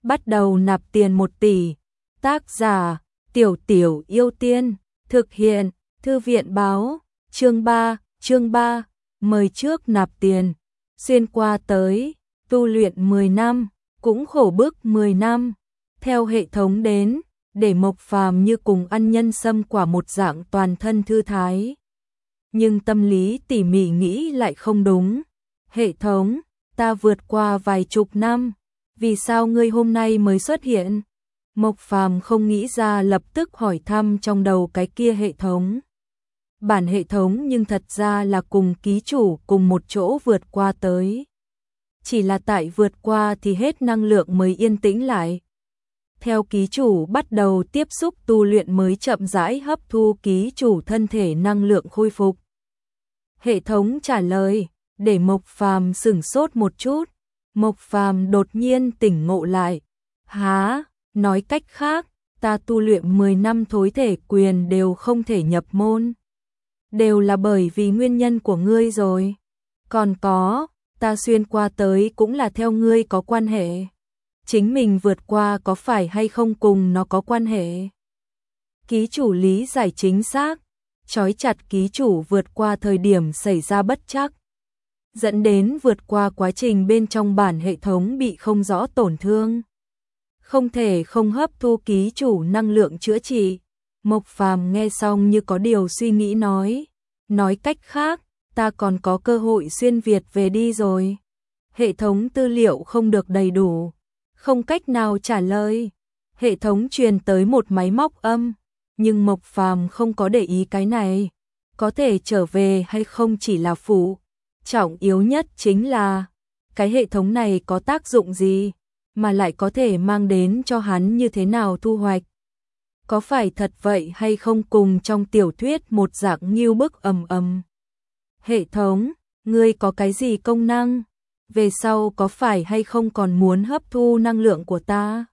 bắt đầu nạp tiền 1 tỷ. Tác giả: Tiểu Tiểu Yêu Tiên, thực hiện: Thư viện báo, chương 3, mời trước nạp tiền. Xuyên qua tới, tu luyện 10 năm, cũng khổ bức 10 năm. Theo hệ thống đến, để Mộc Phàm như cùng ăn nhân sâm quả một dạng toàn thân thư thái. Nhưng tâm lý tỉ mỉ nghĩ lại không đúng. Hệ thống, ta vượt qua vài chục năm, vì sao ngươi hôm nay mới xuất hiện? Mộc Phàm không nghĩ ra, lập tức hỏi thăm trong đầu cái kia hệ thống. Bản hệ thống nhưng thật ra là cùng ký chủ cùng một chỗ vượt qua tới. Chỉ là tại vượt qua thì hết năng lượng mới yên tĩnh lại. Theo ký chủ bắt đầu tiếp xúc tu luyện mới chậm rãi hấp thu ký chủ thân thể năng lượng khôi phục. Hệ thống trả lời, để Mộc Phàm sửng sốt một chút. Mộc Phàm đột nhiên tỉnh ngộ lại. Hả? Nói cách khác, ta tu luyện 10 năm thối thể quyền đều không thể nhập môn. Đều là bởi vì nguyên nhân của ngươi rồi. Còn có, ta xuyên qua tới cũng là theo ngươi có quan hệ. Chính mình vượt qua có phải hay không cùng nó có quan hệ? Ký chủ lý giải chính xác, trói chặt ký chủ vượt qua thời điểm xảy ra bất trắc, dẫn đến vượt qua quá trình bên trong bản hệ thống bị không rõ tổn thương. Không thể không hấp thu ký chủ năng lượng chữa trị. Mộc Phàm nghe xong như có điều suy nghĩ nói cách khác, ta còn có cơ hội xuyên Việt về đi rồi. Hệ thống tư liệu không được đầy đủ, không cách nào trả lời. Hệ thống truyền tới một máy móc âm, nhưng Mộc Phàm không có để ý cái này. Có thể trở về hay không chỉ là phụ, trọng yếu nhất chính là cái hệ thống này có tác dụng gì, mà lại có thể mang đến cho hắn như thế nào thu hoạch. Có phải thật vậy hay không cùng trong tiểu thuyết một dạng nghiêu bức ầm. Hệ thống, ngươi có cái gì công năng? Về sau có phải hay không còn muốn hấp thu năng lượng của ta?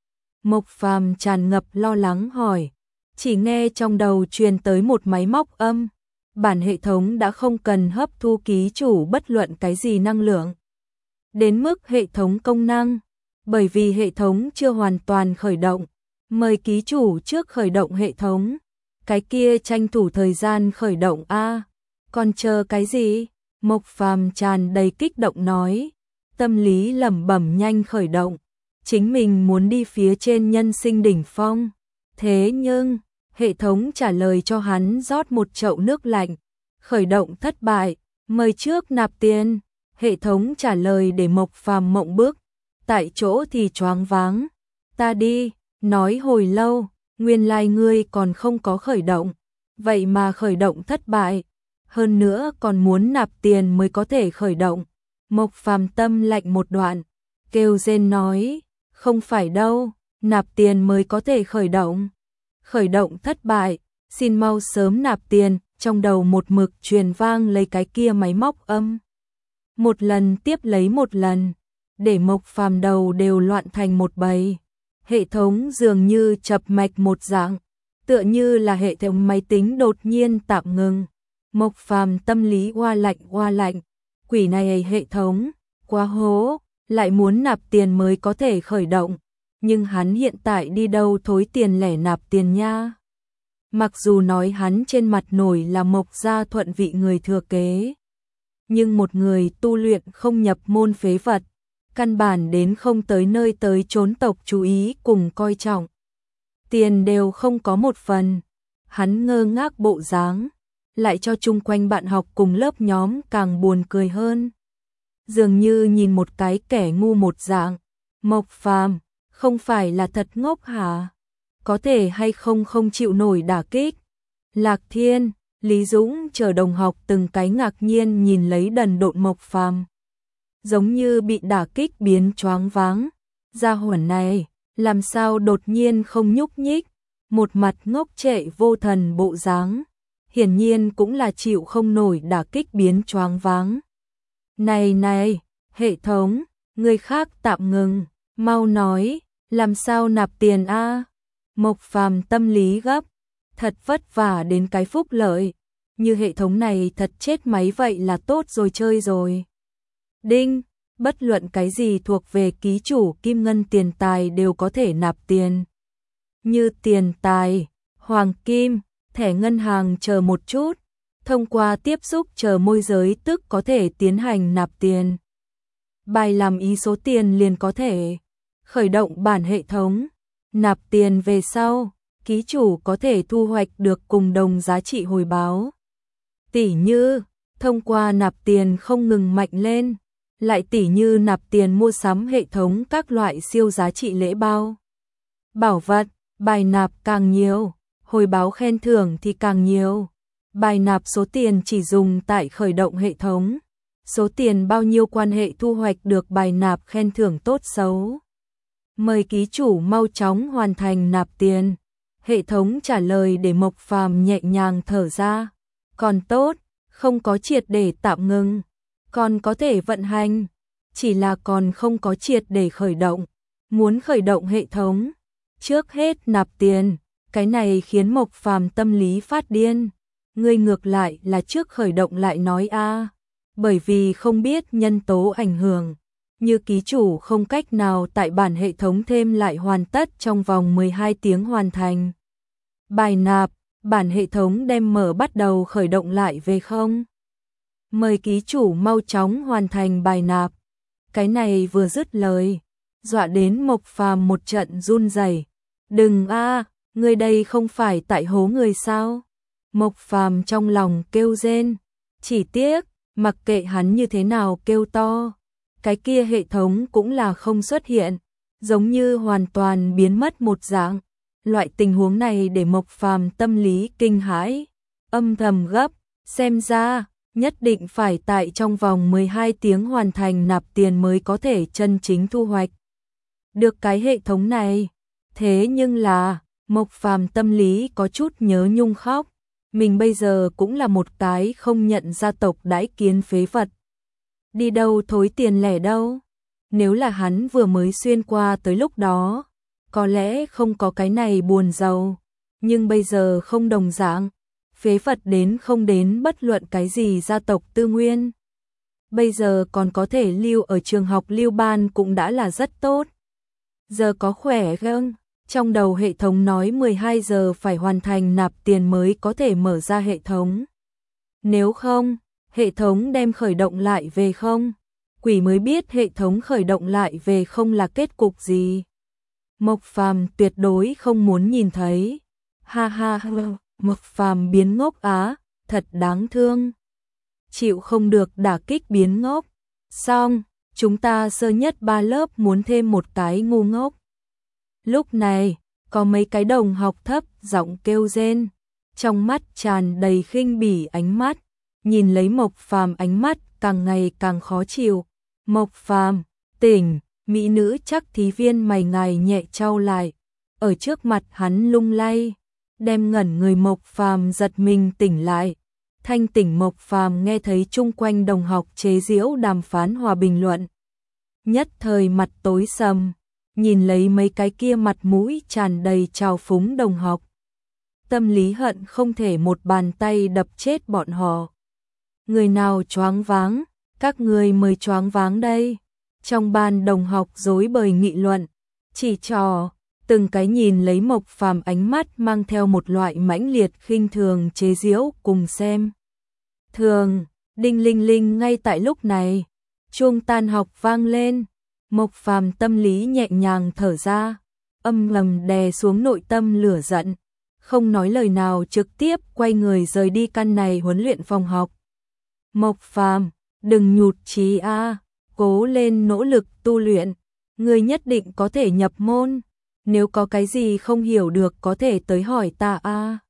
Mộc Phàm tràn ngập lo lắng hỏi. Chỉ nghe trong đầu truyền tới một máy móc âm. Bản hệ thống đã không cần hấp thu ký chủ bất luận cái gì năng lượng. Đến mức hệ thống công năng, bởi vì hệ thống chưa hoàn toàn khởi động, mời ký chủ trước khởi động hệ thống. Cái kia tranh thủ thời gian khởi động a. Còn chờ cái gì? Mộc Phàm tràn đầy kích động nói, tâm lý lẩm bẩm nhanh khởi động, chính mình muốn đi phía trên nhân sinh đỉnh phong. Thế nhưng, hệ thống trả lời cho hắn rót một chậu nước lạnh, khởi động thất bại, mời trước nạp tiền. Hệ thống trả lời để Mộc Phàm mộng bức, tại chỗ thì choáng váng. Ta đi, nói hồi lâu, nguyên lai ngươi còn không có khởi động, vậy mà khởi động thất bại. Hơn nữa còn muốn nạp tiền mới có thể khởi động. Mộc Phàm tâm lạnh một đoạn, kêu rên nói, không phải đâu, nạp tiền mới có thể khởi động. Khởi động thất bại, xin mau sớm nạp tiền. Trong đầu một mực truyền vang lấy cái kia máy móc âm. Một lần tiếp lấy một lần, để Mộc Phàm đầu đều loạn thành một bầy. Hệ thống dường như chập mạch một dạng, tựa như là hệ thống máy tính đột nhiên tạm ngừng. Mộc Phàm tâm lý oa lạnh, quỷ này hệ thống, quá hố, lại muốn nạp tiền mới có thể khởi động, nhưng hắn hiện tại đi đâu thối tiền lẻ nạp tiền nha. Mặc dù nói hắn trên mặt nổi là Mộc gia thuận vị người thừa kế, nhưng một người tu luyện không nhập môn phế vật, căn bản đến không tới nơi tới chốn tộc chú ý cùng coi trọng. Tiền đều không có một phần, hắn ngơ ngác bộ dáng, lại cho chung quanh bạn học cùng lớp nhóm càng buồn cười hơn. Dường như nhìn một cái kẻ ngu một dạng. Mộc Phàm, không phải là thật ngốc hả? Có thể hay không không chịu nổi đả kích? Lạc Thiên, Lý Dũng chờ đồng học từng cái ngạc nhiên nhìn lấy đần độn Mộc Phàm, giống như bị đả kích biến choáng váng. Gia hỏa này, làm sao đột nhiên không nhúc nhích, một mặt ngốc trệ vô thần bộ dáng, hiển nhiên cũng là chịu không nổi đả kích biến choáng váng. Này, hệ thống, người khác tạm ngừng, mau nói, làm sao nạp tiền a? Mộc Phàm tâm lý gấp, thật vất vả đến cái phúc lợi, như hệ thống này thật chết máy vậy là tốt rồi chơi rồi. Đinh, bất luận cái gì thuộc về ký chủ kim ngân tiền tài đều có thể nạp tiền. Như tiền tài, hoàng kim, thẻ ngân hàng chờ một chút, thông qua tiếp xúc chờ môi giới tức có thể tiến hành nạp tiền. Bài làm ý số tiền liền có thể khởi động bản hệ thống, nạp tiền về sau, ký chủ có thể thu hoạch được cùng đồng giá trị hồi báo. Tỉ như, thông qua nạp tiền không ngừng mạnh lên, lại tỉ như nạp tiền mua sắm hệ thống các loại siêu giá trị lễ bao. Bảo vật, bài nạp càng nhiều, hồi báo khen thưởng thì càng nhiều. Bài nạp số tiền chỉ dùng tại khởi động hệ thống. Số tiền bao nhiêu quan hệ thu hoạch được bài nạp khen thưởng tốt xấu. Mời ký chủ mau chóng hoàn thành nạp tiền. Hệ thống trả lời để Mộc Phàm nhẹ nhàng thở ra. Còn tốt, không có triệt để tạm ngừng. Còn có thể vận hành. Chỉ là còn không có triệt để khởi động. Muốn khởi động hệ thống, trước hết nạp tiền. Cái này khiến Mộc Phàm tâm lý phát điên. Ngươi ngược lại là trước khởi động lại nói a. Bởi vì không biết nhân tố ảnh hưởng, như ký chủ không cách nào tại bản hệ thống thêm lại hoàn tất trong vòng 12 tiếng hoàn thành. Bài nạp, bản hệ thống đem mở bắt đầu khởi động lại về không? Mời ký chủ mau chóng hoàn thành bài nạp. Cái này vừa dứt lời, dọa đến Mộc Phàm một trận run rẩy. Đừng a, người đây không phải tại hố người sao? Mộc Phàm trong lòng kêu rên, chỉ tiếc, mặc kệ hắn như thế nào kêu to, cái kia hệ thống cũng là không xuất hiện, giống như hoàn toàn biến mất một dạng. Loại tình huống này để Mộc Phàm tâm lý kinh hãi, âm thầm gấp, xem ra nhất định phải tại trong vòng 12 tiếng hoàn thành nạp tiền mới có thể chân chính thu hoạch được cái hệ thống này. Thế nhưng là, Mộc Phàm tâm lý có chút nhớ nhung khóc. Mình bây giờ cũng là một cái không nhận gia tộc đãi kiến phế vật. Đi đâu thối tiền lẻ đâu. Nếu là hắn vừa mới xuyên qua tới lúc đó, có lẽ không có cái này buồn giàu. Nhưng bây giờ không đồng dạng. Phế vật đến không đến bất luận cái gì gia tộc tư nguyên. Bây giờ còn có thể lưu ở trường học lưu ban cũng đã là rất tốt. Giờ có khỏe không? Trong đầu hệ thống nói 12 giờ phải hoàn thành nạp tiền mới có thể mở ra hệ thống. Nếu không, hệ thống đem khởi động lại về không? Quỷ mới biết hệ thống khởi động lại về không là kết cục gì. Mộc Phàm tuyệt đối không muốn nhìn thấy. Ha ha ha, Mộc Phàm biến ngốc á, thật đáng thương. Chịu không được đả kích biến ngốc. Xong, chúng ta sơ nhất 3 lớp muốn thêm một cái ngu ngốc. Lúc này, có mấy cái đồng học thấp giọng kêu rên, trong mắt tràn đầy khinh bỉ ánh mắt, nhìn lấy Mộc Phàm ánh mắt càng ngày càng khó chịu. Mộc Phàm, tỉnh, mỹ nữ chắc thí viên mày ngài nhẹ trao lại, ở trước mặt hắn lung lay, đem ngẩn người Mộc Phàm giật mình tỉnh lại. Thanh tỉnh Mộc Phàm nghe thấy chung quanh đồng học chế giễu đàm phán hòa bình luận. Nhất thời mặt tối sầm. Nhìn lấy mấy cái kia mặt mũi tràn đầy trào phúng đồng học. Tâm lý hận không thể một bàn tay đập chết bọn họ. Người nào choáng váng, các người mới choáng váng đây. Trong ban đồng học rối bời nghị luận, chỉ trò, từng cái nhìn lấy Mộc Phàm ánh mắt mang theo một loại mãnh liệt khinh thường chế giễu cùng xem. Thường, đinh linh linh ngay tại lúc này, chuông tan học vang lên. Mộc Phàm tâm lý nhẹ nhàng thở ra, âm thầm đè xuống nội tâm lửa giận, không nói lời nào trực tiếp quay người rời đi căn này huấn luyện phòng học. Mộc Phàm, đừng nhụt chí a, cố lên nỗ lực tu luyện, ngươi nhất định có thể nhập môn, nếu có cái gì không hiểu được có thể tới hỏi ta a.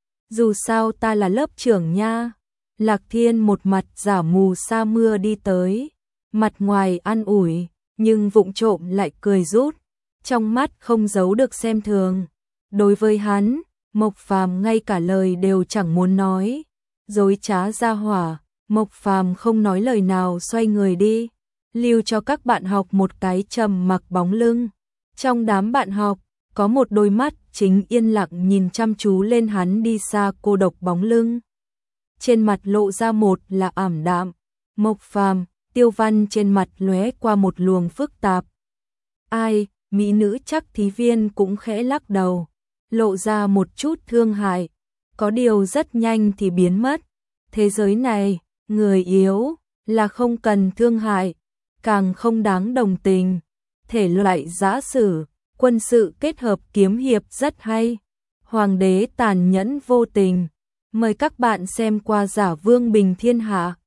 Dù sao ta là lớp trưởng nha. Lạc Thiên một mặt giả mù sa mưa đi tới, mặt ngoài an ủi, nhưng vụng trộm lại cười rút, trong mắt không giấu được xem thường. Đối với hắn, Mộc Phàm ngay cả lời đều chẳng muốn nói, dối trá ra hỏa. Mộc Phàm không nói lời nào xoay người đi, lưu cho các bạn học một cái trầm mặc bóng lưng. Trong đám bạn học, có một đôi mắt chính yên lặng nhìn chăm chú lên hắn đi xa cô độc bóng lưng. Trên mặt lộ ra một là ảm đạm. Mộc Phàm, Tiêu Văn trên mặt lóe qua một luồng phức tạp. Ai, mỹ nữ chắc thí viên cũng khẽ lắc đầu, lộ ra một chút thương hại. Có điều rất nhanh thì biến mất. Thế giới này, người yếu là không cần thương hại, càng không đáng đồng tình. Thể loại giã sử, quân sự kết hợp kiếm hiệp rất hay. Hoàng đế tàn nhẫn vô tình. Mời các bạn xem qua Giả Vương Bình Thiên Hạ.